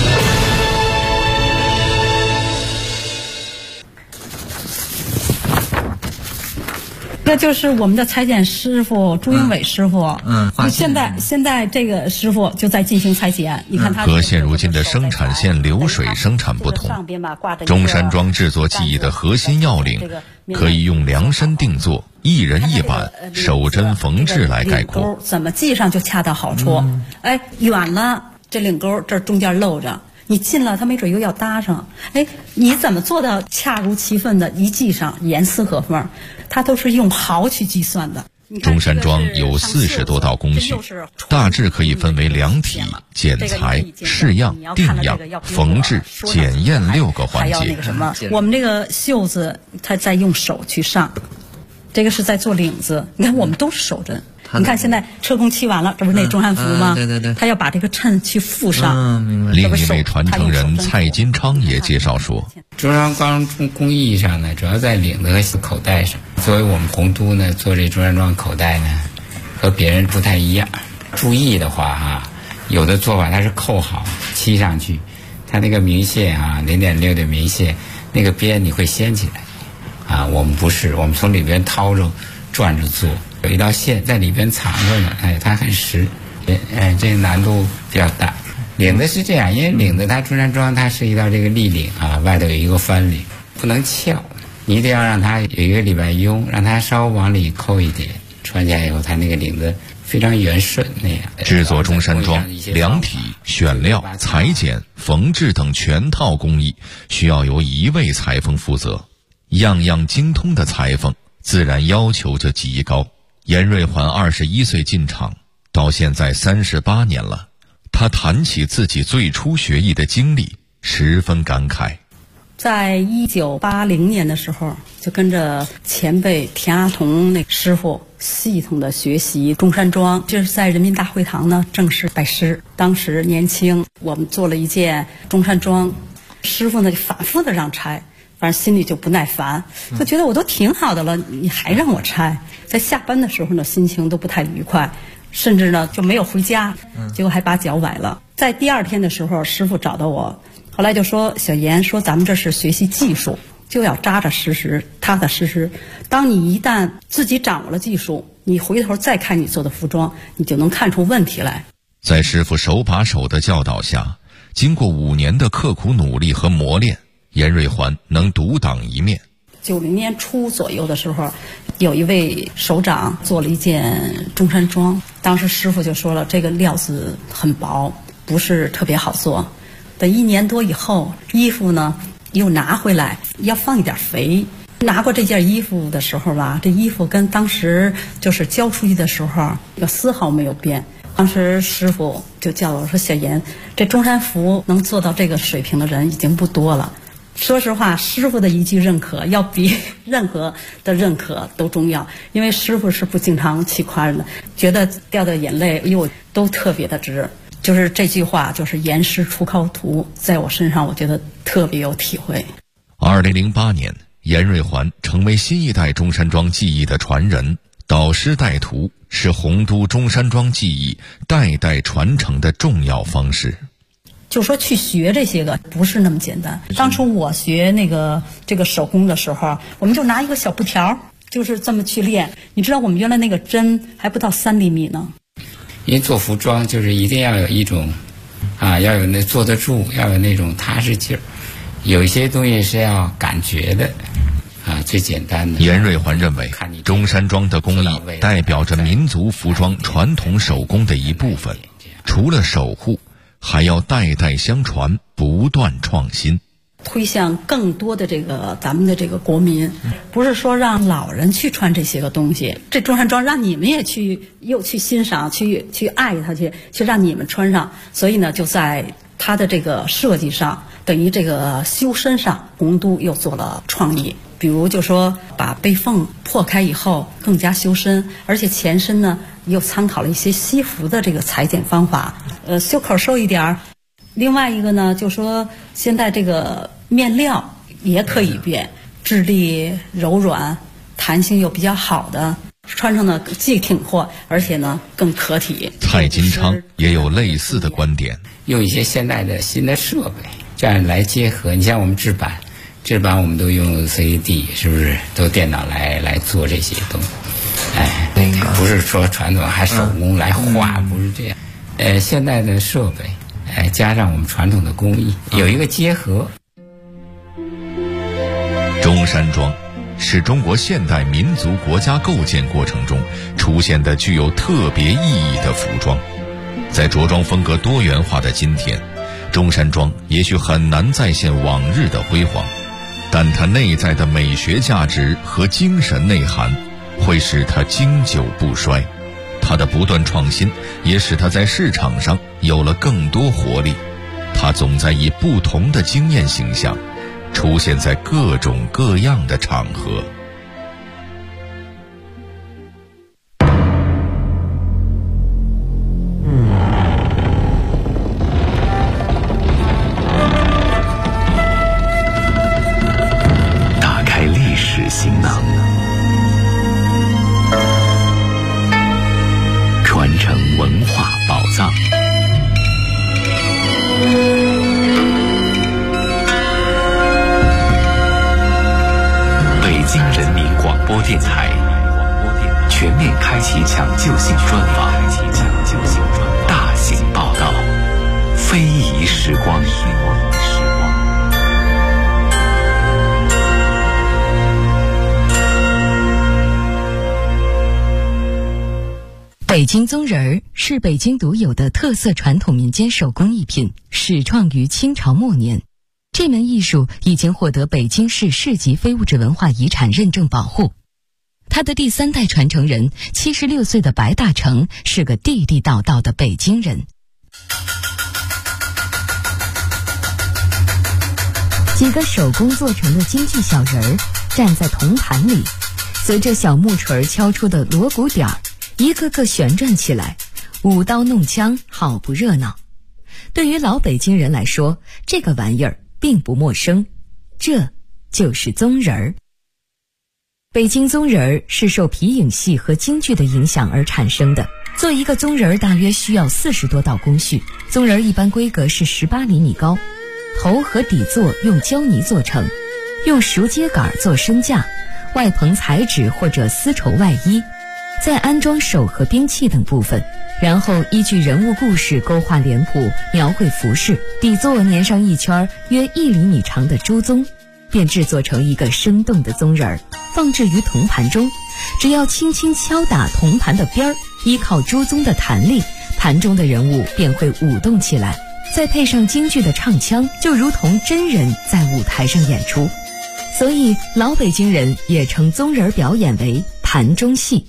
Speaker 13: 这就是我们的裁剪师傅朱英伟师傅。现在这个师傅就在进行裁剪。你看他
Speaker 4: 和现如今的生产线流水生产不同，中山装制作技艺的核心要领可以用量身定做、一人一板、手针缝制来概括。
Speaker 13: 怎么系上就恰到好处。远了这领钩这中间露着，你近了它没准又要搭上。你怎么做到恰如其分的一系上严丝合缝？它都是用毫去计算的。
Speaker 4: 中山装有40多道工序，大致可以分为量体、剪裁、试样、定样、缝制、检验6个环节。
Speaker 13: 我们这个袖子它在用手去上，这个是在做领子。你看我们都是手针。你看现在车工漆完了，这不是那中山服吗？对，他要把这个衬去附上。
Speaker 4: 另一位传承人蔡金昌也介绍说，
Speaker 7: 中山装工艺上呢，主要在领子和口袋上。作为我们洪都呢做这中山装口袋呢，和别人不太一样。注意的话有的做法它是扣好漆上去，它那个明线0.6的明线，那个边你会掀起来。我们不是，我们从里边掏着转着做。有一道线在里边藏着呢，它很实，这个难度比较大。领子是这样，因为领子它中山装它是一道这个立领外头有一个翻领，不能翘，你一定要让它有一个里边拥，让它稍微往里扣一点，穿起来以后它那个领子非常圆顺那样。
Speaker 4: 制作中山装，量体、选料、裁剪、缝制等全套工艺需要由一位裁缝负责，样样精通的裁缝自然要求就极高。严瑞环21岁进厂，到现在38年了。他谈起自己最初学艺的经历，十分感慨。
Speaker 13: 在1980年的时候，就跟着前辈田阿童那师傅系统的学习中山装，就是在人民大会堂呢正式拜师。当时年轻，我们做了一件中山装，师傅呢就反复的让拆。反正心里就不耐烦，就觉得我都挺好的了，你还让我拆。在下班的时候呢，心情都不太愉快。 甚至呢就没有回家，结果还把脚崴了。在第2天的时候，师傅找到我，后来就说：“小严，说咱们这是学习技术，就要扎扎实实、踏踏实实。当你一旦自己掌握了技术，你回头再看你做的服装，你就能看出问题来。”
Speaker 4: 在师傅手把手的教导下，经过5年的刻苦努力和磨练，严瑞环能独当一面。
Speaker 13: 90年初左右的时候，有一位首长做了一件中山装，当时师傅就说了，这个料子很薄，不是特别好做。等1年多以后，衣服呢又拿回来，要放一点肥。拿过这件衣服的时候吧，这衣服跟当时就是交出去的时候丝毫没有变。当时师傅就叫我说：“小严，这中山服能做到这个水平的人已经不多了。”说实话，师傅的一句认可要比任何的认可都重要，因为师傅是不经常气夸人的，觉得掉的眼泪都特别的值。就是这句话，就是严师出高徒，在我身上我觉得特别有体会。
Speaker 4: 2008年，严瑞环成为新一代中山装技艺的传人，导师带徒是洪都中山装技艺代代传承的重要方式。
Speaker 13: 就说去学这些个不是那么简单。当初我学这个手工的时候，我们就拿一个小布条，就是这么去练。你知道我们原来那个针还不到3厘米呢。
Speaker 7: 因为做服装就是一定要有一种要有那坐得住，要有那种踏实劲儿。有一些东西是要感觉的最简单的。
Speaker 4: 严瑞环认为，中山装的工艺代表着民族服装传统手工的一部分，除了守护，还要代代相传，不断创新，
Speaker 13: 推向更多的咱们的这个国民，不是说让老人去穿这些个东西，这中山装让你们也去欣赏，去爱它，去让你们穿上。所以呢，就在它的这个设计上，等于这个修身上，洪都又做了创意。比如就说把背缝破开以后更加修身，而且前身呢又参考了一些西服的这个裁剪方法，袖口收一点儿。另外一个呢，就说现在这个面料也可以变，质地柔软，弹性又比较好的，穿上呢既挺阔，而且呢更可体。
Speaker 4: 蔡金昌也有类似的观点，
Speaker 7: 用一些现代的新的设备，这样来结合。你像我们制版我们都用 CAD， 是不是都电脑来做这些东西？不是说传统还手工来画，不是这样。现代的设备，加上我们传统的工艺，有一个结合。
Speaker 4: 中山装是中国现代民族国家构建过程中出现的具有特别意义的服装。在着装风格多元化的今天，中山装也许很难再现往日的辉煌，但它内在的美学价值和精神内涵会使它经久不衰。它的不断创新也使它在市场上有了更多活力。它总在以不同的惊艳形象出现在各种各样的场合。
Speaker 5: 打开历史行囊，传承文化宝藏。北京人民广播电台全面开启抢救性专访，大型报道，非遗时光。
Speaker 11: 北京宗人儿是北京独有的特色传统民间手工艺品，始创于清朝末年。这门艺术已经获得北京市市级非物质文化遗产认证保护。他的第3代传承人76岁的白大成是个地地道道的北京人。几个手工做成的京剧小人儿站在铜盘里，随着小木锤敲出的锣鼓点儿，一个个旋转起来，舞刀弄枪，好不热闹。对于老北京人来说，这个玩意儿并不陌生，这就是宗人儿。北京宗人儿是受皮影戏和京剧的影响而产生的， 做一个棕人大约需要40多道工序。棕人一般规格是18厘米高，头和底座用胶泥做成，用熟秸秆做身架，外棚彩纸或者丝绸外衣，再安装手和兵器等部分，然后依据人物故事勾画脸谱，描绘服饰，底座粘上一圈约1厘米长的猪鬃，便制作成一个生动的棕人，放置于铜盘中。只要轻轻敲打铜盘的边儿，依靠猪鬃的弹力，盘中的人物便会舞动起来，再配上京剧的唱腔，就如同真人在舞台上演出。所以老北京人也称棕人表演为盘中戏。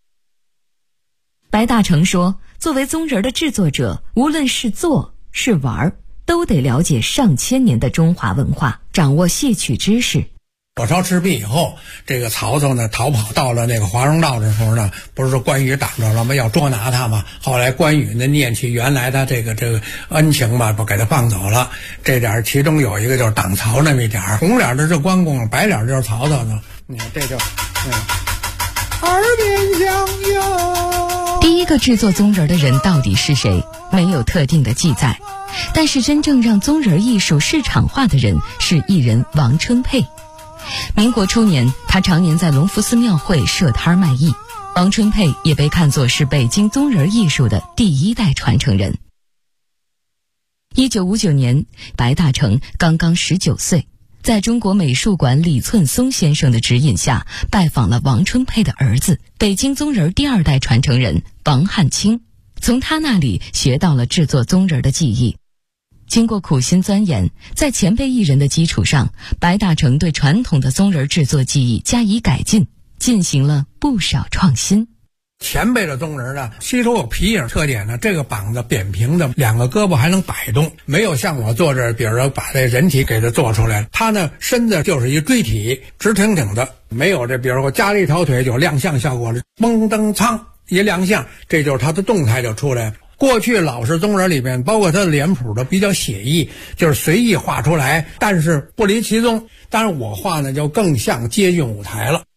Speaker 11: 白大成说，作为棕人的制作者，无论是做是玩，都得了解上千年的中华文化，掌握戏曲知识。
Speaker 1: 火烧赤壁以后，这个曹操呢逃跑到了那个华容道的时候呢，不是说关羽挡着了吗？要捉拿他嘛。后来关羽呢念起原来的这个恩情嘛，不给他放走了。这点其中有一个就是挡曹那么一点，红脸的是关公，白脸就是曹操呢。你看这就耳边响哟。
Speaker 11: 第一个制作棕人的人到底是谁？没有特定的记载。但是真正让棕人艺术市场化的人是艺人王春佩。民国初年，他常年在隆福寺庙会设摊卖艺。王春佩也被看作是北京棕人艺术的第1代传承人。1959年，白大成刚刚19岁，在中国美术馆李寸松先生的指引下，拜访了王春佩的儿子，北京棕人第2代传承人王汉卿，从他那里学到了制作棕人的技艺。经过苦心钻研，在前辈艺人的基础上，白大成对传统的棕人制作技艺加以改进，进行了不少创新。
Speaker 1: 前辈的棕人呢，吸收有皮影特点呢，这个膀子扁平的，2个胳膊还能摆动，没有像我做这，比如说把这人体给它做出来，它呢身子就是一锥体，直挺挺的，没有这，比如说我加了一条腿有亮相效果了，嘣噔噌一亮相，这就是它的动态就出来了。过去老式棕人里面，包括它的脸谱都比较写意，就是随意画出来，但是不离其宗。当然我画呢就更像接近舞台了。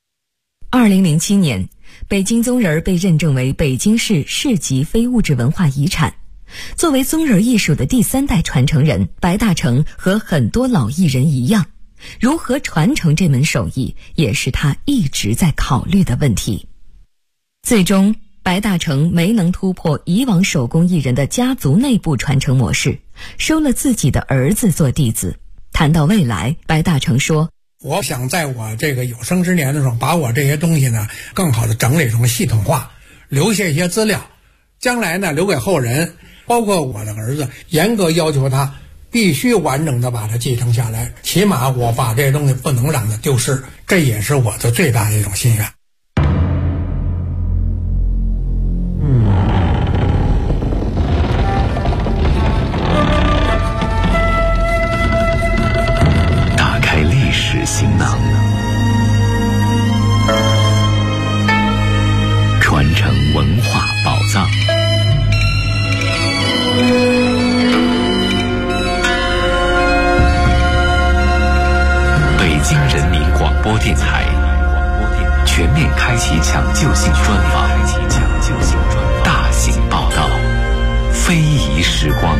Speaker 11: 2007年，北京棕人被认证为北京市市级非物质文化遗产。作为棕人艺术的第3代传承人，白大成和很多老艺人一样，如何传承这门手艺，也是他一直在考虑的问题。最终白大成没能突破以往手工艺人的家族内部传承模式，收了自己的儿子做弟子。谈到未来，白大成说，
Speaker 1: 我想在我这个有生之年的时候，把我这些东西呢更好的整理成系统化，留下一些资料，将来呢留给后人，包括我的儿子，严格要求他必须完整的把它继承下来，起码我把这些东西不能让它丢失，这也是我的最大的一种心愿。
Speaker 10: 行囊，传承文化宝藏。北京人民广播电台全面开启抢救性专访，大型报道，非遗时光。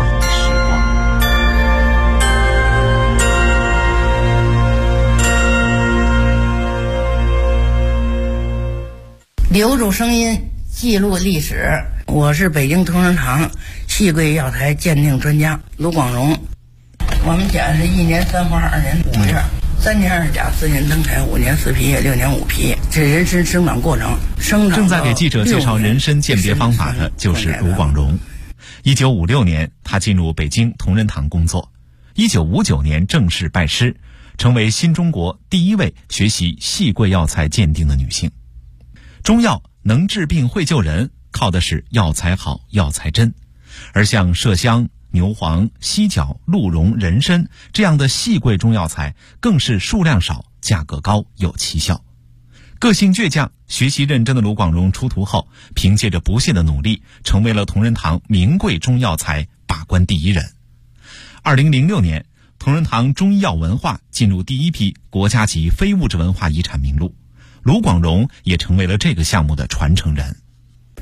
Speaker 12: 留住声音，记录历史。我是北京同仁堂戏柜药材鉴定专家卢广荣。我们家是1年3花2年5月，3年2甲4年登台5年4皮6年5皮，这人参生长过程。
Speaker 14: 正在给记者介绍人参鉴别方法的就是卢广荣。1956年，他进入北京同仁堂工作。1959年正式拜师，成为新中国第1位学习戏柜药材鉴定的女性。中药能治病会救人，靠的是药材好药材真，而像麝香、牛黄、犀角、鹿茸、人参这样的细贵中药材更是数量少，价格高，有奇效。个性倔强、学习认真的卢广荣出徒后，凭借着不懈的努力，成为了同仁堂名贵中药材把关第1人。2006年，同仁堂中医药文化进入第1批国家级非物质文化遗产名录，卢广荣也成为了这个项目的传承人。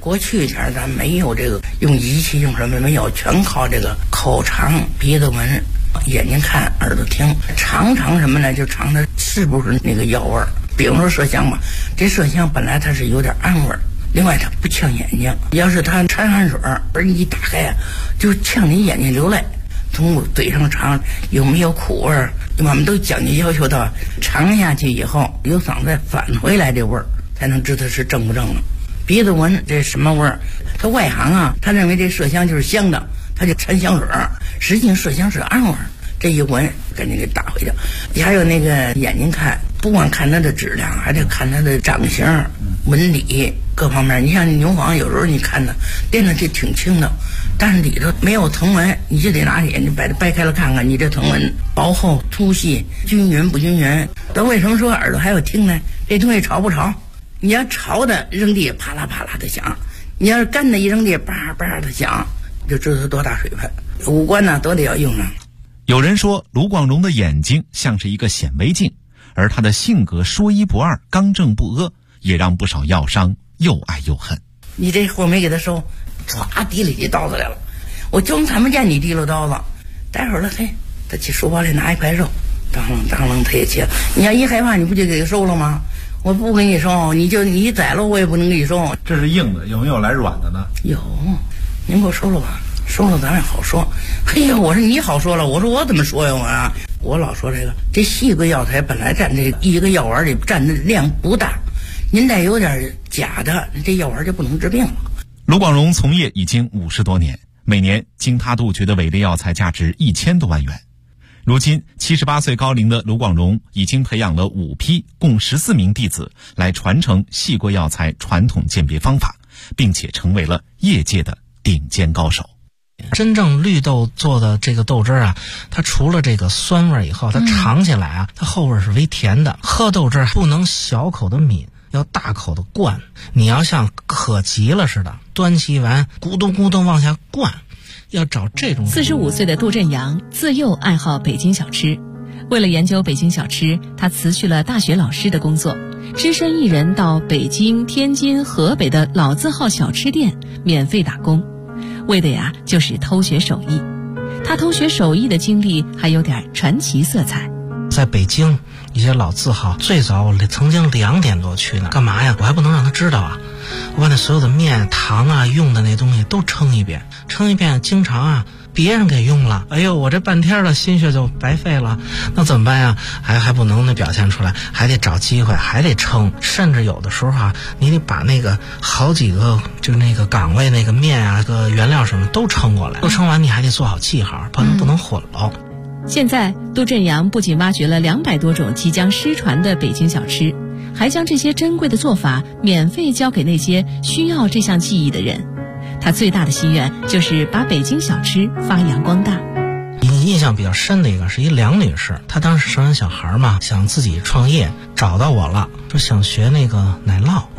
Speaker 12: 过去前咱没有这个用仪器用什么没有，全靠这个口尝、鼻子闻、眼睛看、耳朵听，尝什么呢？就尝它是不是那个药味儿。比如说麝香吧，这麝香本来它是有点氨味儿，另外它不呛眼睛，要是它掺汗水而你一打开啊，就呛你眼睛流泪。从嘴上尝有没有苦味儿，我们都讲究要求到尝下去以后有嗓子再返回来这味儿，才能知它是正不正了。鼻子闻这什么味儿？他外行啊，他认为这麝香就是香的，他就掺香水儿，实际上麝香是氨味儿。这一闻赶紧给打回去。还有那个眼睛看，不光看它的质量，还得看它的长形、纹理各方面。你像牛黄，有时候你看它掂着这挺轻的，但是里头没有藤纹，你就得拿眼睛把它掰开了看看，你这藤纹薄厚、粗细、均匀不均匀。那为什么说耳朵还要听呢？这东西潮不潮？你要潮的扔地啪啦啪啦的响，你要是干的一扔地叭叭的响，就知道它多大水分。五官呢都得要用上。
Speaker 14: 有人说卢广荣的眼睛像是一个显微镜，而他的性格说一不二、刚正不阿，也让不少药商又爱又恨。
Speaker 12: 你这货没给他收，唰提里起刀子来了，我就看不见你提溜刀子，待会儿了，嘿，他去书包里拿一块肉，当啷他也切。你要一害怕，你不就给他收了吗？我不给你收，你宰了我也不能给你收。
Speaker 6: 这是硬的，有没有来软的呢？
Speaker 12: 有，您给我收了吧，收了咱也好说。嘿呀，我说你好说了，我说我怎么说呀我老说这细桂药材本来占这一个药丸里占的量不大，您再有点假的，这药丸就不能治病了。
Speaker 14: 卢广荣从业已经50多年，每年经他杜绝的伪劣药材价值1000多万元。如今78岁高龄的卢广荣已经培养了5批共14名弟子来传承细桂药材传统鉴别方法，并且成为了业界的顶尖高手。
Speaker 16: 真正绿豆做的这个豆汁啊，它除了这个酸味以后，它尝起来啊，它后味是微甜的。喝豆汁不能小口的抿，要大口的灌。你要像渴急了似的，端起碗咕咚咕咚往下灌，要找这种。
Speaker 11: 45岁的杜振阳自幼爱好北京小吃，为了研究北京小吃，他辞去了大学老师的工作，只身一人到北京、天津、河北的老字号小吃店免费打工，为的呀就是偷学手艺。他偷学手艺的经历还有点传奇色彩。
Speaker 16: 在北京一些老字号，最早我曾经2点多去呢，干嘛呀？我还不能让他知道啊！我把那所有的面、糖啊、用的那东西都称一遍，经常啊别人给用了，哎呦，我这半天的心血就白费了，那怎么办呀？还不能那表现出来，还得找机会，还得称，甚至有的时候啊，你得把那个好几个就那个岗位那个面啊、个原料什么都称过来，都称完你还得做好记号，不能混了。
Speaker 11: 现在杜振阳不仅挖掘了200多种即将失传的北京小吃，还将这些珍贵的做法免费教给那些需要这项技艺的人。他最大的心愿就是把北京小吃发扬光大。
Speaker 16: 印象比较深的一个是一梁女士，她当时生完小孩嘛，想自己创业，找到我了，说想学那个奶酪。